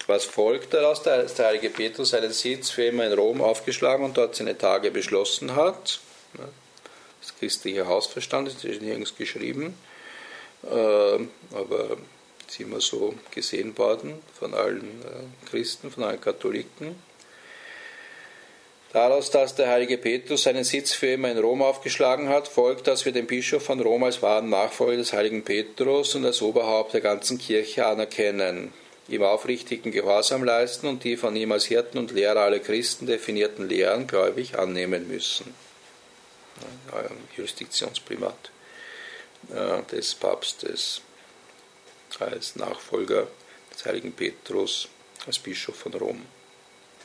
Was folgt daraus, dass der heilige Petrus seinen Sitz für immer in Rom aufgeschlagen und dort seine Tage beschlossen hat? Das christliche Hausverstand ist nirgends geschrieben, aber ist immer so gesehen worden von allen Christen, von allen Katholiken. Daraus, dass der heilige Petrus seinen Sitz für immer in Rom aufgeschlagen hat, folgt, dass wir den Bischof von Rom als wahren Nachfolger des heiligen Petrus und als Oberhaupt der ganzen Kirche anerkennen, ihm aufrichtigen Gehorsam leisten und die von ihm als Hirten und Lehrer aller Christen definierten Lehren gläubig annehmen müssen. Jurisdiktionsprimat des Papstes als Nachfolger des heiligen Petrus als Bischof von Rom.